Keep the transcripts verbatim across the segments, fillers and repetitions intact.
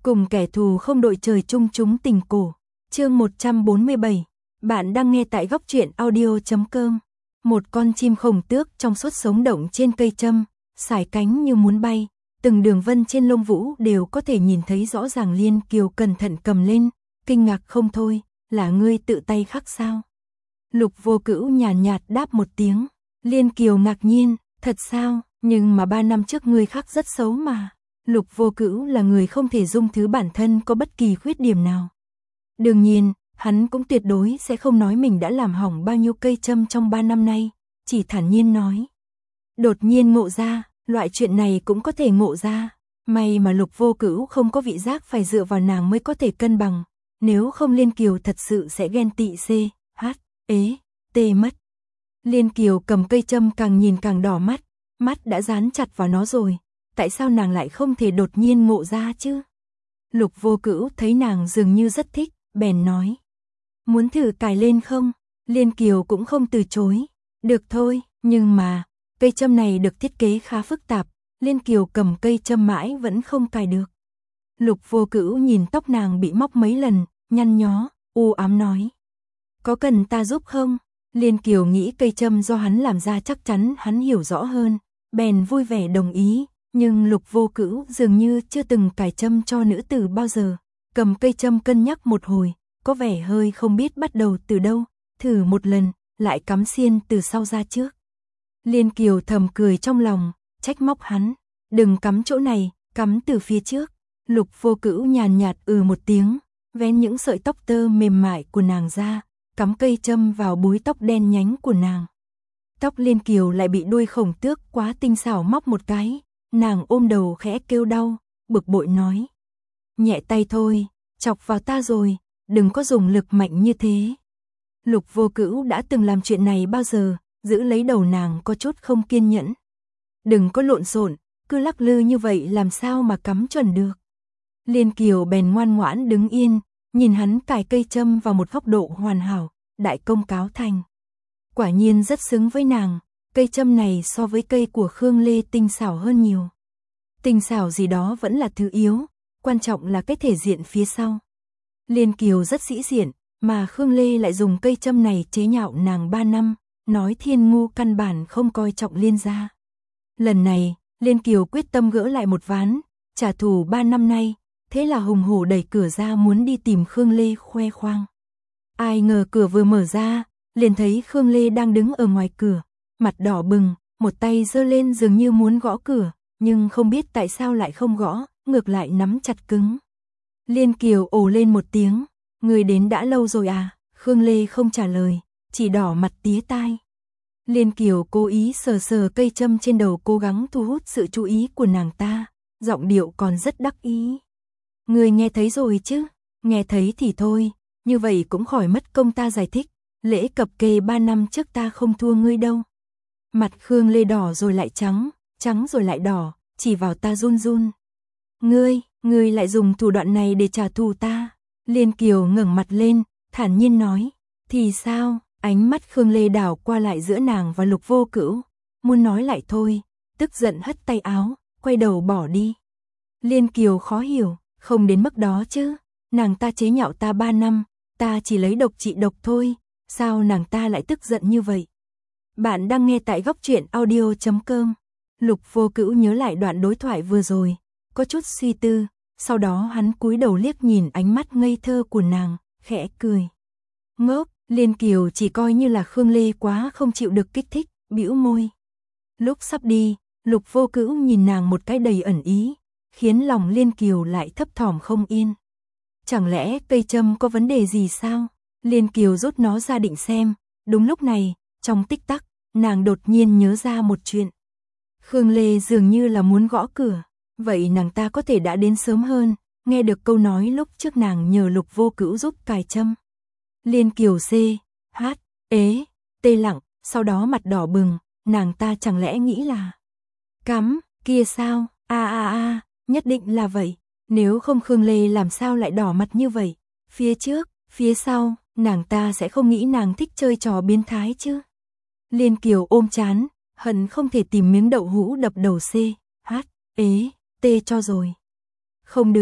Cùng kẻ thù không đội trời chung chúng tình cổ. Chương một trăm bốn mươi bảy. Bạn đang nghe tại góc truyện audio chấm com. Một con chim khổng tước trong suốt sống động trên cây châm, sải cánh như muốn bay, từng đường vân trên lông vũ đều có thể nhìn thấy rõ ràng. Liên Kiều cẩn thận cầm lên, kinh ngạc không thôi, là ngươi tự tay khắc sao? Lục Vô Cữu nhàn nhạt, nhạt đáp một tiếng. Liên Kiều ngạc nhiên, thật sao, nhưng mà ba năm trước ngươi khắc rất xấu mà. Lục Vô Cữu là người không thể dung thứ bản thân có bất kỳ khuyết điểm nào. Đương nhiên, hắn cũng tuyệt đối sẽ không nói mình đã làm hỏng bao nhiêu cây châm trong ba năm nay, chỉ thản nhiên nói. Đột nhiên ngộ ra, loại chuyện này cũng có thể ngộ ra. May mà Lục Vô Cữu không có vị giác phải dựa vào nàng mới có thể cân bằng, nếu không Liên Kiều thật sự sẽ ghen tị c, h, ế, tê mất. Liên Kiều cầm cây châm càng nhìn càng đỏ mắt, mắt đã dán chặt vào nó rồi, tại sao nàng lại không thể đột nhiên ngộ ra chứ? Lục Vô Cữu thấy nàng dường như rất thích, bèn nói. Muốn thử cài lên không? Liên Kiều cũng không từ chối. Được thôi, nhưng mà, cây châm này được thiết kế khá phức tạp, Liên Kiều cầm cây châm mãi vẫn không cài được. Lục Vô Cữu nhìn tóc nàng bị móc mấy lần, nhăn nhó, u ám nói. Có cần ta giúp không? Liên Kiều nghĩ cây châm do hắn làm ra chắc chắn hắn hiểu rõ hơn, bèn vui vẻ đồng ý, nhưng Lục Vô Cữu dường như chưa từng cài châm cho nữ tử bao giờ, cầm cây châm cân nhắc một hồi, có vẻ hơi không biết bắt đầu từ đâu, thử một lần, lại cắm xiên từ sau ra trước. Liên Kiều thầm cười trong lòng, trách móc hắn, đừng cắm chỗ này, cắm từ phía trước. Lục Vô Cữu nhàn nhạt ừ một tiếng, vén những sợi tóc tơ mềm mại của nàng ra, cắm cây châm vào búi tóc đen nhánh của nàng. Tóc Liên Kiều lại bị đuôi khổng tước quá tinh xảo móc một cái, nàng ôm đầu khẽ kêu đau, bực bội nói. Nhẹ tay thôi, chọc vào ta rồi, đừng có dùng lực mạnh như thế. Lục Vô Cữu đã từng làm chuyện này bao giờ, giữ lấy đầu nàng có chút không kiên nhẫn. Đừng có lộn xộn, cứ lắc lư như vậy làm sao mà cắm chuẩn được. Liên Kiều bèn ngoan ngoãn đứng yên, nhìn hắn cài cây châm vào một góc độ hoàn hảo, đại công cáo thành. Quả nhiên rất xứng với nàng, cây châm này so với cây của Khương Lê tinh xảo hơn nhiều. Tinh xảo gì đó vẫn là thứ yếu, quan trọng là cái thể diện phía sau. Liên Kiều rất sĩ diện, mà Khương Lê lại dùng cây châm này chế nhạo nàng ba năm, nói Thiên Ngu căn bản không coi trọng Liên gia. Lần này, Liên Kiều quyết tâm gỡ lại một ván, trả thù ba năm nay, thế là hùng hổ đẩy cửa ra muốn đi tìm Khương Lê khoe khoang. Ai ngờ cửa vừa mở ra, liền thấy Khương Lê đang đứng ở ngoài cửa, mặt đỏ bừng, một tay giơ lên dường như muốn gõ cửa, nhưng không biết tại sao lại không gõ, ngược lại nắm chặt cứng. Liên Kiều ồ lên một tiếng, người đến đã lâu rồi à? Khương Lê không trả lời, chỉ đỏ mặt tía tai. Liên Kiều cố ý sờ sờ cây châm trên đầu, cố gắng thu hút sự chú ý của nàng ta, giọng điệu còn rất đắc ý. Người nghe thấy rồi chứ? Nghe thấy thì thôi, như vậy cũng khỏi mất công ta giải thích, lễ cập kê ba năm trước ta không thua ngươi đâu. Mặt Khương Lê đỏ rồi lại trắng, trắng rồi lại đỏ, chỉ vào ta run run. Ngươi, ngươi lại dùng thủ đoạn này để trả thù ta. Liên Kiều ngẩng mặt lên, thản nhiên nói. Thì sao? Ánh mắt Khương Lê đảo qua lại giữa nàng và Lục Vô Cữu, muốn nói lại thôi, tức giận hất tay áo, quay đầu bỏ đi. Liên Kiều khó hiểu, không đến mức đó chứ, nàng ta chế nhạo ta ba năm, ta chỉ lấy độc trị độc thôi, sao nàng ta lại tức giận như vậy? Bạn đang nghe tại góc truyện audio chấm com. Lục Vô Cữu nhớ lại đoạn đối thoại vừa rồi, có chút suy tư, sau đó hắn cúi đầu liếc nhìn ánh mắt ngây thơ của nàng, khẽ cười. Ngốc, Liên Kiều chỉ coi như là Khương Lê quá không chịu được kích thích, bĩu môi. Lúc sắp đi, Lục Vô Cữu nhìn nàng một cái đầy ẩn ý, khiến lòng Liên Kiều lại thấp thỏm không yên. Chẳng lẽ cây châm có vấn đề gì sao? Liên Kiều rút nó ra định xem, đúng lúc này, trong tích tắc, nàng đột nhiên nhớ ra một chuyện. Khương Lê dường như là muốn gõ cửa, vậy nàng ta có thể đã đến sớm hơn, nghe được câu nói lúc trước nàng nhờ Lục Vô Cữu giúp cài châm. Liên Kiều c, h, ế, tê lặng, sau đó mặt đỏ bừng, nàng ta chẳng lẽ nghĩ là cắm, kia sao, a a a, nhất định là vậy, nếu không Khương Lê làm sao lại đỏ mặt như vậy, phía trước, phía sau, nàng ta sẽ không nghĩ nàng thích chơi trò biến thái chứ. Liên Kiều ôm chán, hận không thể tìm miếng đậu hũ đập đầu c, h, ế, tê cho rồi. Không được,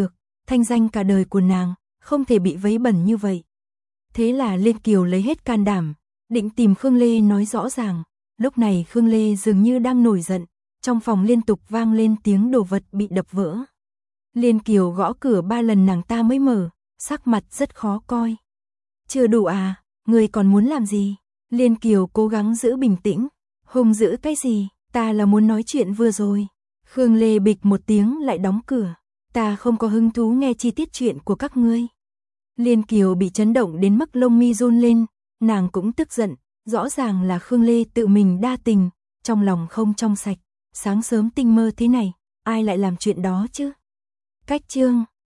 thanh danh cả đời của nàng, không thể bị vấy bẩn như vậy. Thế là Liên Kiều lấy hết can đảm, định tìm Khương Lê nói rõ ràng. Lúc này Khương Lê dường như đang nổi giận, trong phòng liên tục vang lên tiếng đồ vật bị đập vỡ. Liên Kiều gõ cửa ba lần nàng ta mới mở, sắc mặt rất khó coi. Chưa đủ à, người còn muốn làm gì? Liên Kiều cố gắng giữ bình tĩnh, hung dữ cái gì, ta là muốn nói chuyện vừa rồi. Khương Lê bịch một tiếng lại đóng cửa, ta không có hứng thú nghe chi tiết chuyện của các ngươi. Liên Kiều bị chấn động đến mức lông mi run lên, nàng cũng tức giận, rõ ràng là Khương Lê tự mình đa tình, trong lòng không trong sạch, sáng sớm tinh mơ thế này, ai lại làm chuyện đó chứ? Cách chương